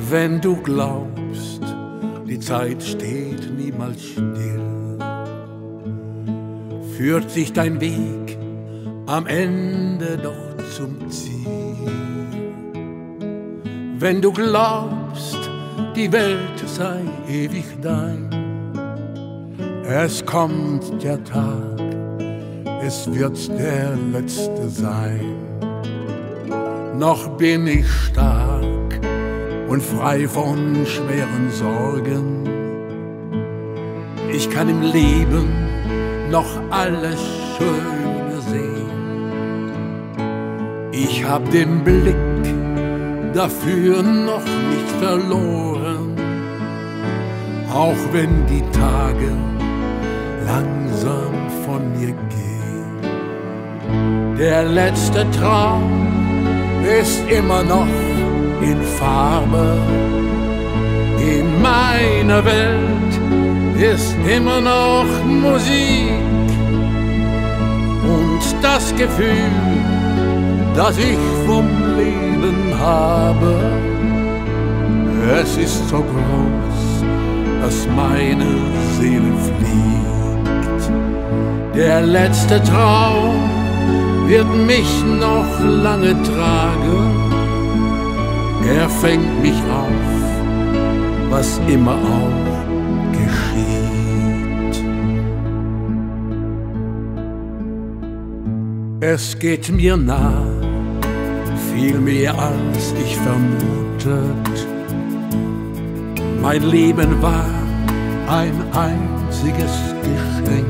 Wenn du glaubst, die Zeit steht niemals still, führt sich dein Weg am Ende doch zum Ziel. Wenn du glaubst, die Welt sei ewig dein, es kommt der Tag, es wird der letzte sein. Noch bin ich stark und frei von schweren Sorgen. Ich kann im Leben noch alles Schöne sehen. Ich hab den Blick dafür noch nicht verloren, auch wenn die Tage langsam von mir gehen. Der letzte Traum ist immer noch in Farbe. In meiner Welt ist immer noch Musik und das Gefühl, das ich vom Leben habe, es ist so groß, dass meine Seele fliegt. Der letzte Traum wird mich noch lange tragen. Er fängt mich auf, was immer auch geschieht. Es geht mir nah, viel mehr als ich vermutet. Mein Leben war ein einziges Geschenk.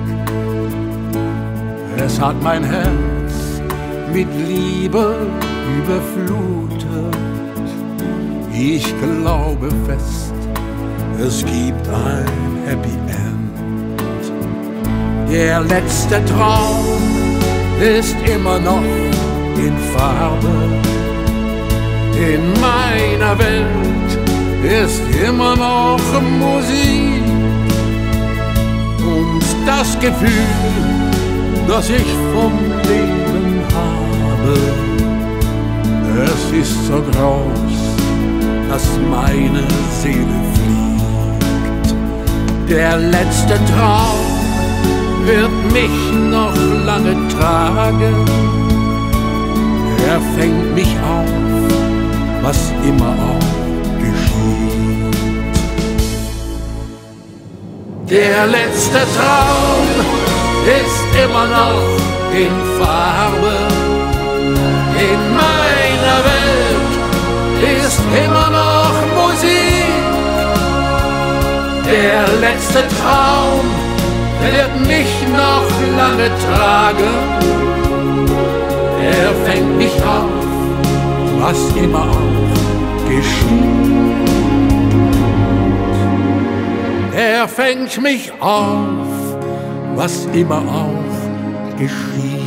Es hat mein Herz mit Liebe überflutet. Ich glaube fest, es gibt ein Happy End. Der letzte Traum ist immer noch in Farbe. In meiner Welt ist immer noch Musik und das Gefühl, das ich vom Leben habe, es ist so groß, dass meine Seele fliegt. Der letzte Traum wird mich noch lange tragen. Er fängt mich auf, was immer auch geschieht. Der letzte Traum ist immer noch in Farbe. In meiner Welt ist immer noch Musik. Der letzte Traum wird mich noch lange tragen. Er fängt mich auf, was immer auch geschieht. Er fängt mich auf, was immer auch geschieht.